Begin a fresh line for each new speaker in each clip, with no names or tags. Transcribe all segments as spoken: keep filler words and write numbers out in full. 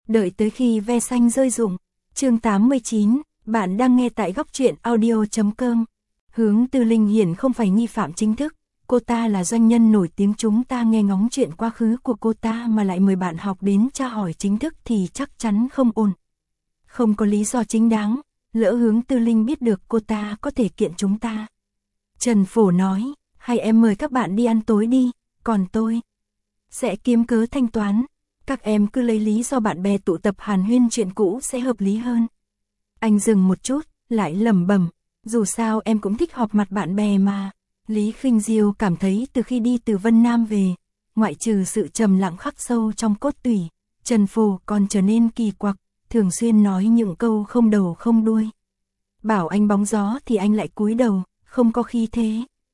Đợi tới khi ve xanh rơi rụng. Chương tám mươi chín, bạn đang nghe tại góc truyện audio chấm com. Hướng Tư Linh hiển không phải nghi phạm chính thức, cô ta là doanh nhân nổi tiếng, chúng ta nghe ngóng chuyện quá khứ của cô ta mà lại mời bạn học đến tra hỏi chính thức thì chắc chắn không ổn. Không có lý do chính đáng, lỡ Hướng Tư Linh biết được cô ta có thể kiện chúng ta. Trần Phổ nói, hay em mời các bạn đi ăn tối đi, còn tôi sẽ kiếm cớ thanh toán. Các em cứ lấy lý do bạn bè tụ tập hàn huyên chuyện cũ sẽ hợp lý hơn. Anh dừng một chút, lại lẩm bẩm, dù sao em cũng thích họp mặt bạn bè mà. Lý Khinh Diêu cảm thấy từ khi đi từ Vân Nam về, ngoại trừ sự trầm lặng khắc sâu trong cốt tủy, Trần Phổ còn trở nên kỳ quặc, thường xuyên nói những câu không đầu không đuôi. Bảo anh bóng gió thì anh lại cúi đầu, không có khí thế.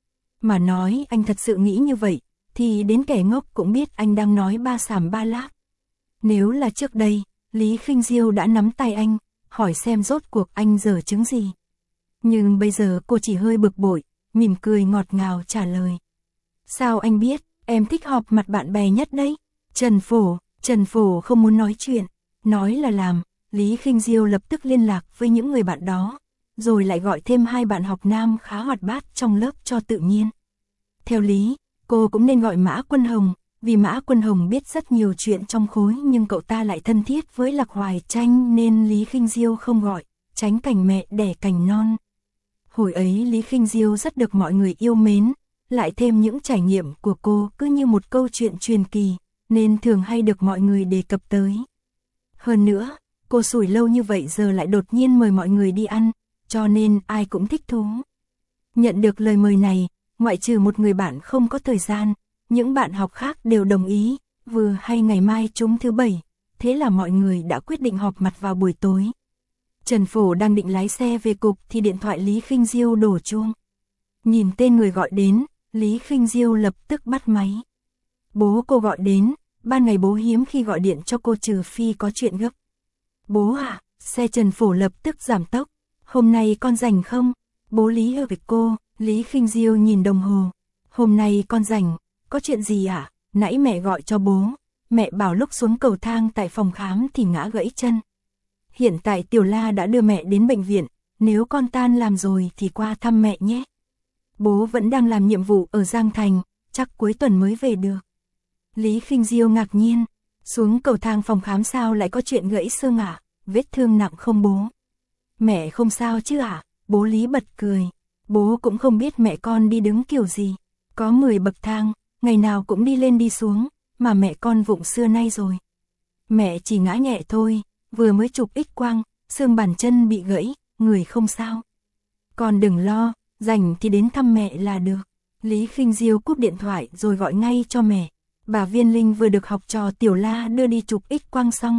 Mà nói anh thật sự nghĩ như vậy, thì đến kẻ ngốc cũng biết anh đang nói ba xàm ba láp. Nếu là trước đây, Lý Khinh Diêu đã nắm tay anh, hỏi xem rốt cuộc anh giở chứng gì. Nhưng bây giờ cô chỉ hơi bực bội, mỉm cười ngọt ngào trả lời. Sao anh biết, em thích họp mặt bạn bè nhất đấy. Trần Phổ, Trần Phổ không muốn nói chuyện, nói là làm. Lý Khinh Diêu lập tức liên lạc với những người bạn đó, rồi lại gọi thêm hai bạn học nam khá hoạt bát trong lớp cho tự nhiên. Theo lý, cô cũng nên gọi Mã Quân Hồng, vì Mã Quân Hồng biết rất nhiều chuyện trong khối, nhưng cậu ta lại thân thiết với Lạc Hoài Tranh nên Lý Khinh Diêu không gọi, tránh cảnh mẹ đẻ cành non. Hồi ấy Lý Khinh Diêu rất được mọi người yêu mến, lại thêm những trải nghiệm của cô cứ như một câu chuyện truyền kỳ, nên thường hay được mọi người đề cập tới. Hơn nữa, cô sủi lâu như vậy giờ lại đột nhiên mời mọi người đi ăn, cho nên ai cũng thích thú. Nhận được lời mời này, ngoại trừ một người bạn không có thời gian, những bạn học khác đều đồng ý, vừa hay ngày mai trúng thứ bảy, thế là mọi người đã quyết định họp mặt vào buổi tối. Trần Phổ đang định lái xe về cục thì điện thoại Lý Khinh Diêu đổ chuông. Nhìn tên người gọi đến, Lý Khinh Diêu lập tức bắt máy. Bố cô gọi đến, ban ngày bố hiếm khi gọi điện cho cô trừ phi có chuyện gấp. Bố à, xe Trần Phổ lập tức giảm tốc. Hôm nay con rảnh không? Bố Lý ở với cô. Lý Khinh Diêu nhìn đồng hồ. Hôm nay con rảnh, có chuyện gì ạ? À? Nãy mẹ gọi cho bố, mẹ bảo lúc xuống cầu thang tại phòng khám thì ngã gãy chân. Hiện tại Tiểu La đã đưa mẹ đến bệnh viện, nếu con tan làm rồi thì qua thăm mẹ nhé. Bố vẫn đang làm nhiệm vụ ở Giang Thành, chắc cuối tuần mới về được. Lý Khinh Diêu ngạc nhiên, xuống cầu thang phòng khám sao lại có chuyện gãy xương ạ? À? Vết thương nặng không bố? Mẹ không sao chứ ạ? À? Bố Lý bật cười. Bố cũng không biết mẹ con đi đứng kiểu gì. Có mười bậc thang, ngày nào cũng đi lên đi xuống, mà mẹ con vụng xưa nay rồi. Mẹ chỉ ngã nhẹ thôi, vừa mới chụp X quang, xương bàn chân bị gãy, người không sao. Con đừng lo, rảnh thì đến thăm mẹ là được. Lý Khinh Diêu cúp điện thoại rồi gọi ngay cho mẹ. Bà Viên Linh vừa được học trò Tiểu La đưa đi chụp X quang xong.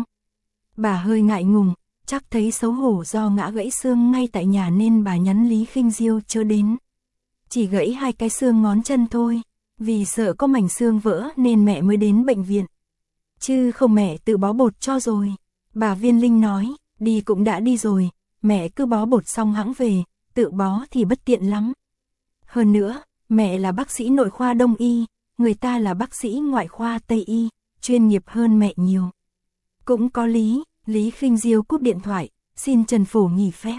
Bà hơi ngại ngùng, chắc thấy xấu hổ do ngã gãy xương ngay tại nhà nên bà nhắn Lý Khinh Diêu chớ đến. Chỉ gãy hai cái xương ngón chân thôi, vì sợ có mảnh xương vỡ nên mẹ mới đến bệnh viện. Chứ không mẹ tự bó bột cho rồi. Bà Viên Linh nói, đi cũng đã đi rồi, mẹ cứ bó bột xong hẵng về, tự bó thì bất tiện lắm. Hơn nữa, mẹ là bác sĩ nội khoa Đông Y, người ta là bác sĩ ngoại khoa Tây Y, chuyên nghiệp hơn mẹ nhiều. Cũng có lý. Lý Khinh Diêu cúp điện thoại, xin Trần Phổ nghỉ phép.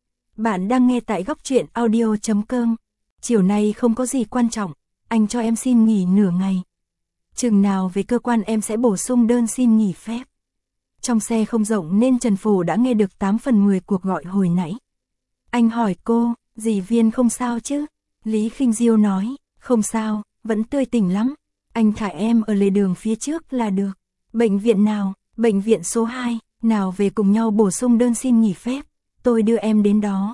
Bạn đang nghe tại góc truyện audio chấm com. Chiều nay không có gì quan trọng, anh cho em xin nghỉ nửa ngày. Chừng nào về cơ quan em sẽ bổ sung đơn xin nghỉ phép. Trong xe không rộng nên Trần Phổ đã nghe được tám phần mười cuộc gọi hồi nãy. Anh hỏi cô, dì Viên không sao chứ? Lý Khinh Diêu nói, không sao, vẫn tươi tỉnh lắm. Anh thả em ở lề đường phía trước là được. Bệnh viện nào? Bệnh viện số hai. Nào về cùng nhau bổ sung đơn xin nghỉ phép, tôi đưa em đến đó.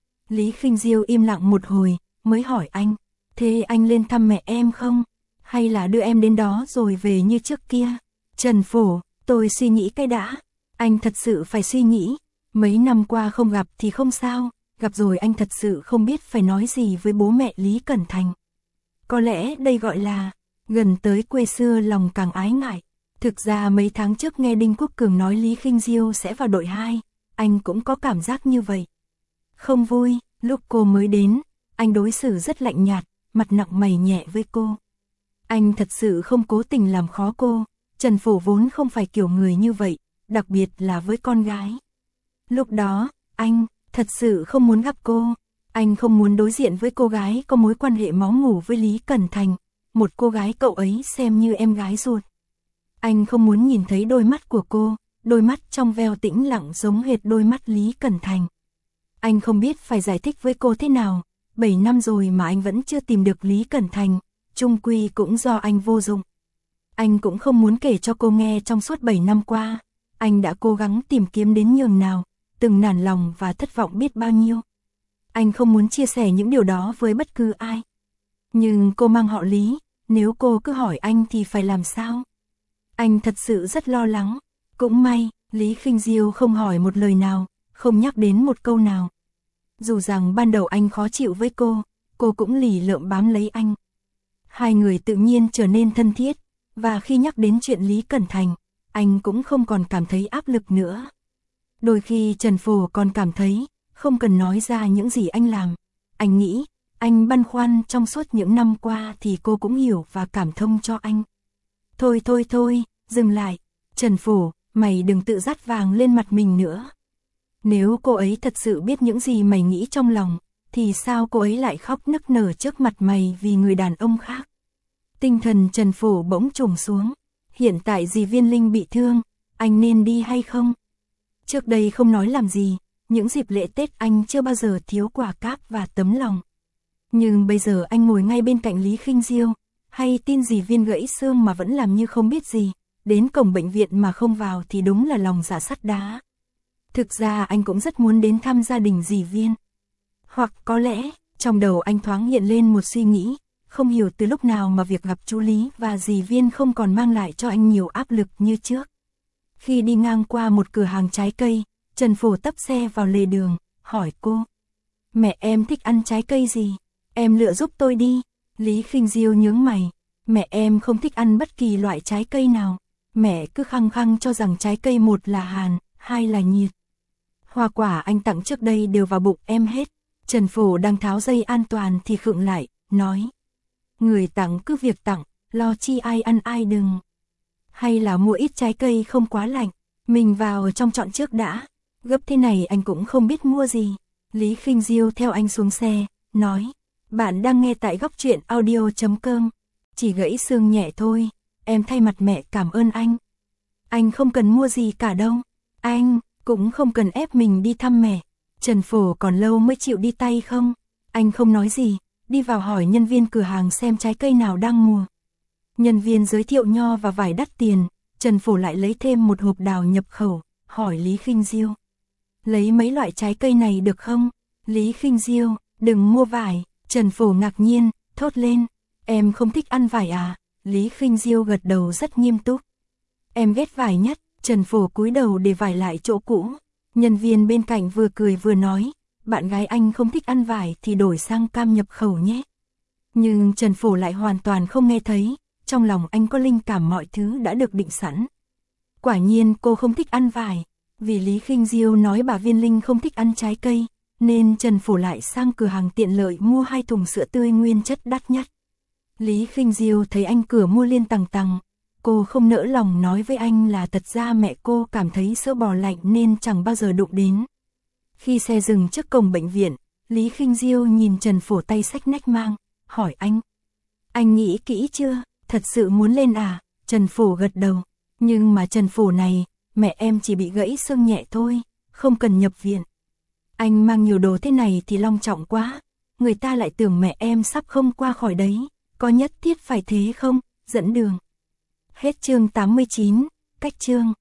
Lý Khinh Diêu im lặng một hồi, mới hỏi anh, thế anh lên thăm mẹ em không? Hay là đưa em đến đó rồi về như trước kia? Trần Phổ, tôi suy nghĩ cái đã. Anh thật sự phải suy nghĩ, mấy năm qua không gặp thì không sao, gặp rồi anh thật sự không biết phải nói gì với bố mẹ Lý Cẩn Thành. Có lẽ đây gọi là, gần tới quê xưa lòng càng ái ngại. Thực ra mấy tháng trước nghe Đinh Quốc Cường nói Lý Khinh Diêu sẽ vào đội hai, anh cũng có cảm giác như vậy. Không vui, lúc cô mới đến, anh đối xử rất lạnh nhạt, mặt nặng mày nhẹ với cô. Anh thật sự không cố tình làm khó cô, Trần Phổ vốn không phải kiểu người như vậy, đặc biệt là với con gái. Lúc đó, anh thật sự không muốn gặp cô. Anh không muốn đối diện với cô gái có mối quan hệ máu mủ với Lý Cẩn Thành, một cô gái cậu ấy xem như em gái ruột. Anh không muốn nhìn thấy đôi mắt của cô, đôi mắt trong veo tĩnh lặng giống hệt đôi mắt Lý Cẩn Thành. Anh không biết phải giải thích với cô thế nào, bảy năm rồi mà anh vẫn chưa tìm được Lý Cẩn Thành, chung quy cũng do anh vô dụng. Anh cũng không muốn kể cho cô nghe trong suốt bảy năm qua, anh đã cố gắng tìm kiếm đến nhường nào, từng nản lòng và thất vọng biết bao nhiêu. Anh không muốn chia sẻ những điều đó với bất cứ ai. Nhưng cô mang họ Lý, nếu cô cứ hỏi anh thì phải làm sao? Anh thật sự rất lo lắng. Cũng may, Lý Khinh Diêu không hỏi một lời nào, không nhắc đến một câu nào. Dù rằng ban đầu anh khó chịu với cô, cô cũng lì lợm bám lấy anh. Hai người tự nhiên trở nên thân thiết, và khi nhắc đến chuyện Lý Cẩn Thành, anh cũng không còn cảm thấy áp lực nữa. Đôi khi Trần Phổ còn cảm thấy, không cần nói ra những gì anh làm. Anh nghĩ, anh băn khoăn trong suốt những năm qua thì cô cũng hiểu và cảm thông cho anh. Thôi thôi thôi, dừng lại. Trần Phổ, mày đừng tự dắt vàng lên mặt mình nữa. Nếu cô ấy thật sự biết những gì mày nghĩ trong lòng, thì sao cô ấy lại khóc nức nở trước mặt mày vì người đàn ông khác? Tinh thần Trần Phổ bỗng trùng xuống. Hiện tại dì Viên Linh bị thương, anh nên đi hay không? Trước đây không nói làm gì, những dịp lễ Tết anh chưa bao giờ thiếu quà cáp và tấm lòng. Nhưng bây giờ anh ngồi ngay bên cạnh Lý Khinh Diêu, hay tin dì Viên gãy xương mà vẫn làm như không biết gì, đến cổng bệnh viện mà không vào thì đúng là lòng dạ sắt đá. Thực ra anh cũng rất muốn đến thăm gia đình dì Viên. Hoặc có lẽ, trong đầu anh thoáng hiện lên một suy nghĩ, không hiểu từ lúc nào mà việc gặp chú Lý và dì Viên không còn mang lại cho anh nhiều áp lực như trước. Khi đi ngang qua một cửa hàng trái cây, Trần Phổ tấp xe vào lề đường, hỏi cô. Mẹ em thích ăn trái cây gì? Em lựa giúp tôi đi. Lý Khinh Diêu nhướng mày. Mẹ em không thích ăn bất kỳ loại trái cây nào. Mẹ cứ khăng khăng cho rằng trái cây một là hàn, hai là nhiệt. Hoa quả anh tặng trước đây đều vào bụng em hết. Trần Phổ đang tháo dây an toàn thì khựng lại, nói. Người tặng cứ việc tặng, lo chi ai ăn ai đừng. Hay là mua ít trái cây không quá lạnh, mình vào trong chọn trước đã. Gấp thế này anh cũng không biết mua gì. Lý Khinh Diêu theo anh xuống xe, nói. Bạn đang nghe tại góc truyện audio chấm com. Chỉ gãy xương nhẹ thôi, em thay mặt mẹ cảm ơn anh. Anh không cần mua gì cả đâu. Anh cũng không cần ép mình đi thăm mẹ. Trần Phổ còn lâu mới chịu đi tay không? Anh không nói gì, đi vào hỏi nhân viên cửa hàng xem trái cây nào đang mùa. Nhân viên giới thiệu nho và vải đắt tiền, Trần Phổ lại lấy thêm một hộp đào nhập khẩu, hỏi Lý Khinh Diêu. Lấy mấy loại trái cây này được không? Lý Khinh Diêu, đừng mua vải. Trần Phổ ngạc nhiên, thốt lên. Em không thích ăn vải à? Lý Khinh Diêu gật đầu rất nghiêm túc. Em ghét vải nhất. Trần Phổ cúi đầu để vải lại chỗ cũ. Nhân viên bên cạnh vừa cười vừa nói. Bạn gái anh không thích ăn vải thì đổi sang cam nhập khẩu nhé. Nhưng Trần Phổ lại hoàn toàn không nghe thấy. Trong lòng anh có linh cảm mọi thứ đã được định sẵn. Quả nhiên cô không thích ăn vải. Vì Lý Khinh Diêu nói bà Viên Linh không thích ăn trái cây, nên Trần Phổ lại sang cửa hàng tiện lợi mua hai thùng sữa tươi nguyên chất đắt nhất. Lý Khinh Diêu thấy anh cửa mua liên tằng tằng, cô không nỡ lòng nói với anh là thật ra mẹ cô cảm thấy sữa bò lạnh nên chẳng bao giờ đụng đến. Khi xe dừng trước cổng bệnh viện, Lý Khinh Diêu nhìn Trần Phổ tay xách nách mang, hỏi anh. Anh nghĩ kỹ chưa, thật sự muốn lên à? Trần Phổ gật đầu, nhưng mà Trần Phổ này, mẹ em chỉ bị gãy xương nhẹ thôi, không cần nhập viện. Anh mang nhiều đồ thế này thì long trọng quá, người ta lại tưởng mẹ em sắp không qua khỏi đấy, có nhất thiết phải thế không? Dẫn đường. Hết chương tám mươi chín, cách chương.